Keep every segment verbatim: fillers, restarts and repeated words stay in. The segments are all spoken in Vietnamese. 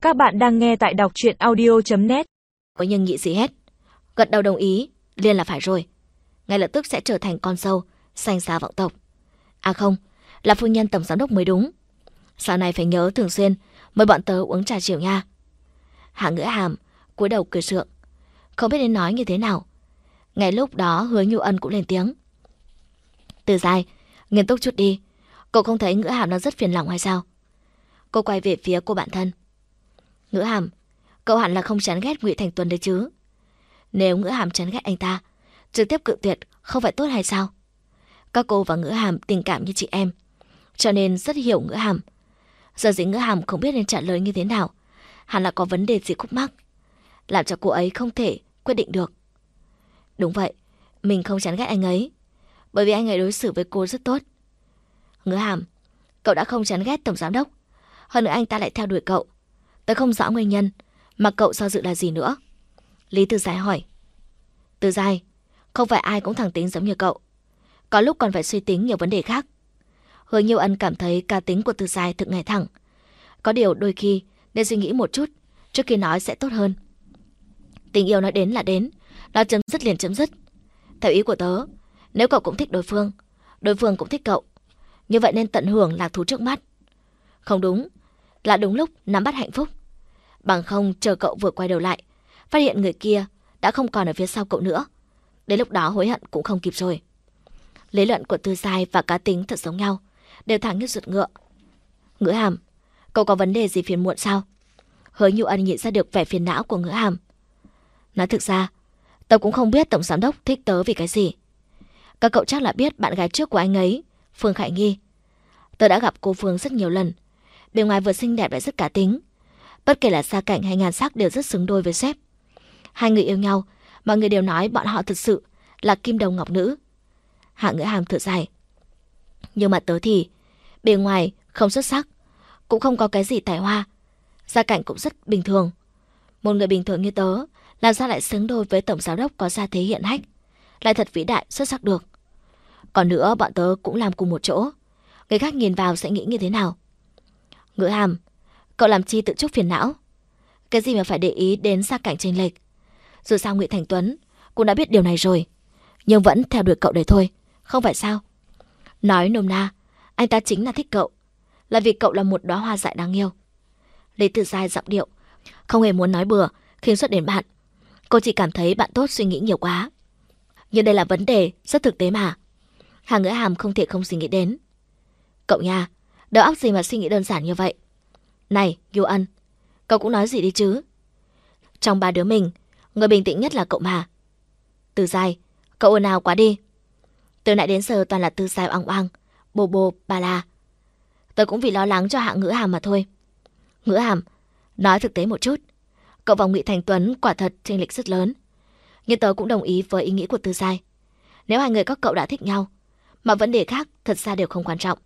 Các bạn đang nghe tại đọc truyện audio chấm net. Có nhưng nghĩ gì hết. Gật đầu đồng ý, liền là phải rồi. Ngay lập tức sẽ trở thành con dâu, sanh xa vọng tộc. À không, là phu nhân tổng giám đốc mới đúng. Sau này phải nhớ thường xuyên mời bọn tớ uống trà chiều nha. Hạ Ngữ Hàm cúi đầu cười sượng, không biết nên nói như thế nào. Ngay lúc đó Hứa Nhu Ân cũng lên tiếng. Từ Giai, nghiêm túc chút đi. Cậu không thấy Ngữ Hàm đang rất phiền lòng hay sao? Cô quay về phía cô bạn thân. Ngữ Hàm, cậu hẳn là không chán ghét Ngụy Thành Tuấn đấy chứ? Nếu Ngữ Hàm chán ghét anh ta, trực tiếp cự tuyệt không phải tốt hay sao? Các cô và Ngữ Hàm tình cảm như chị em, cho nên rất hiểu Ngữ Hàm. Giờ dĩ Ngữ Hàm không biết nên trả lời như thế nào, hẳn là có vấn đề gì khúc mắc, làm cho cô ấy không thể quyết định được. Đúng vậy, mình không chán ghét anh ấy, bởi vì anh ấy đối xử với cô rất tốt. Ngữ Hàm, cậu đã không chán ghét tổng giám đốc, hơn nữa anh ta lại theo đuổi cậu. Tớ không rõ nguyên nhân mà cậu do dự là gì nữa. Lý Từ Giai hỏi. Từ Giai, không phải ai cũng thẳng tính giống như cậu, có lúc còn phải suy tính nhiều vấn đề khác. Hứa Nhiêu Ân cảm thấy cá tính của Từ Giai thực ngay thẳng. Có điều đôi khi nên suy nghĩ một chút trước khi nói sẽ tốt hơn. Tình yêu nói đến là đến, nói chấm dứt liền chấm dứt. Theo ý của tớ, nếu cậu cũng thích đối phương, đối phương cũng thích cậu, như vậy nên tận hưởng lạc thú trước mắt. Không đúng, là đúng lúc nắm bắt hạnh phúc. Bằng không chờ cậu vừa quay đầu lại, phát hiện người kia đã không còn ở phía sau cậu nữa, đến lúc đó hối hận cũng không kịp rồi. Lý luận của Từ Giai và cá tính thật giống nhau, đều thẳng như ruột ngựa. Ngữ Hàm, cậu có vấn đề gì phiền muộn sao? Hứa Nhu Ân nhìn ra được vẻ phiền não của Ngữ Hàm. Nói thực ra, tớ cũng không biết tổng giám đốc thích tớ vì cái gì. Các cậu chắc là biết bạn gái trước của anh ấy, Phương Khải Nghi. Tớ đã gặp cô Phương rất nhiều lần, bề ngoài vừa xinh đẹp lại rất cá tính. Bất kể là gia cảnh hay nhan sắc đều rất xứng đôi với sếp. Hai người yêu nhau, mọi người đều nói bọn họ thực sự là kim đồng ngọc nữ. Hạ Ngữ Hàm thở dài. Nhưng mà tớ thì bề ngoài không xuất sắc, cũng không có cái gì tài hoa, gia cảnh cũng rất bình thường. Một người bình thường như tớ làm sao lại xứng đôi với tổng giám đốc có gia thế hiển hách, lại thật vĩ đại xuất sắc được. Còn nữa, bọn tớ cũng làm cùng một chỗ, người khác nhìn vào sẽ nghĩ như thế nào? Ngữ Hàm, cậu làm chi tự chuốc phiền não? Cái gì mà phải để ý đến gia cảnh chênh lệch? Dù sao Ngụy Thành Tuấn cũng đã biết điều này rồi, nhưng vẫn theo đuổi cậu đấy thôi, không phải sao? Nói nôm na, anh ta chính là thích cậu, là vì cậu là một đóa hoa dại đáng yêu. Lý Từ Giai giọng điệu không hề muốn nói bừa khi xuất đến bạn. Cô chỉ cảm thấy bạn tốt suy nghĩ nhiều quá. Nhưng đây là vấn đề rất thực tế mà. Hạ Ngữ Hàm không thể không suy nghĩ đến. Cậu nha, đầu óc gì mà suy nghĩ đơn giản như vậy? Này, Nhu Ân, cậu cũng nói gì đi chứ? Trong ba đứa mình, người bình tĩnh nhất là cậu mà. Từ Giai, cậu ồn ào quá đi. Từ nãy đến giờ toàn là Từ Giai oang oang, bồ bồ, bà la. Tớ cũng vì lo lắng cho Hạ Ngữ Hàm mà thôi. Ngữ Hàm, nói thực tế một chút, cậu và Ngụy Thành Tuấn quả thật chênh lệch rất lớn. Nhưng tớ cũng đồng ý với ý nghĩ của Từ Giai. Nếu hai người các cậu đã thích nhau, mà vấn đề khác thật ra đều không quan trọng.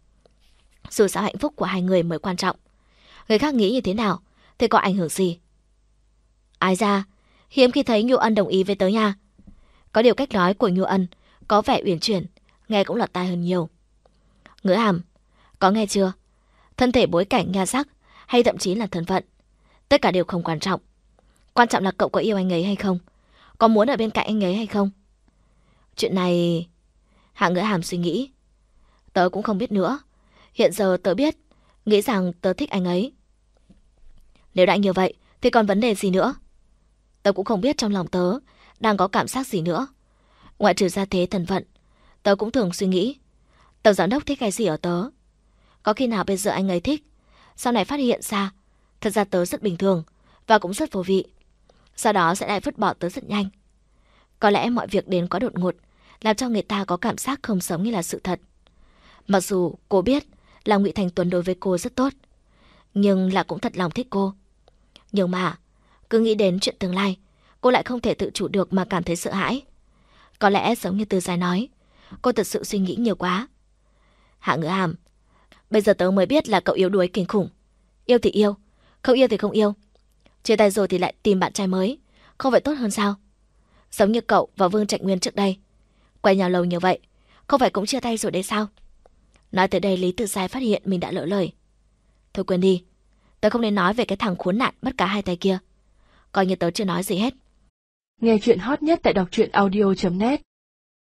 Dù sao hạnh phúc của hai người mới quan trọng. Người khác nghĩ như thế nào thì có ảnh hưởng gì? Ai ra, hiếm khi thấy Nhu Ân đồng ý với tớ nha. Có điều cách nói của Nhu Ân có vẻ uyển chuyển, nghe cũng lọt tai hơn nhiều. Ngữ Hàm, có nghe chưa? Thân thể, bối cảnh, nhan sắc hay thậm chí là thân phận, tất cả đều không quan trọng. Quan trọng là cậu có yêu anh ấy hay không, có muốn ở bên cạnh anh ấy hay không. Chuyện này... Hạ Ngữ Hàm suy nghĩ. Tớ cũng không biết nữa. Hiện giờ tớ biết, nghĩ rằng tớ thích anh ấy. Nếu đã như vậy thì còn vấn đề gì nữa? Tớ cũng không biết trong lòng tớ đang có cảm giác gì nữa. Ngoại trừ gia thế thân phận, tớ cũng thường suy nghĩ tổng giám đốc thích cái gì ở tớ. Có khi nào bây giờ anh ấy thích, sau này phát hiện ra thật ra tớ rất bình thường và cũng rất vô vị, sau đó sẽ lại vứt bỏ tớ rất nhanh. Có lẽ mọi việc đến quá đột ngột, làm cho người ta có cảm giác không sống như là sự thật. Mặc dù cô biết là Ngụy Thành Tuấn đối với cô rất tốt, nhưng là cũng thật lòng thích cô. Nhưng mà cứ nghĩ đến chuyện tương lai, cô lại không thể tự chủ được mà cảm thấy sợ hãi. Có lẽ giống như Từ Giai nói, cô thật sự suy nghĩ nhiều quá. Hạ Ngữ Hàm, bây giờ tớ mới biết là cậu yếu đuối kinh khủng. Yêu thì yêu, không yêu thì không yêu. Chia tay rồi thì lại tìm bạn trai mới, không phải tốt hơn sao? Giống như cậu và Vương Trạch Nguyên trước đây, quen nhau lâu như vậy, không phải cũng chia tay rồi đấy sao? Nói tới đây Lý Từ Giai phát hiện mình đã lỡ lời. Thôi quên đi, Tớ không nên nói về cái thằng khốn nạn mất cả hai tay kia. Coi như tớ chưa nói gì hết. Nghe chuyện hot nhất tại đọc truyện audio chấm net.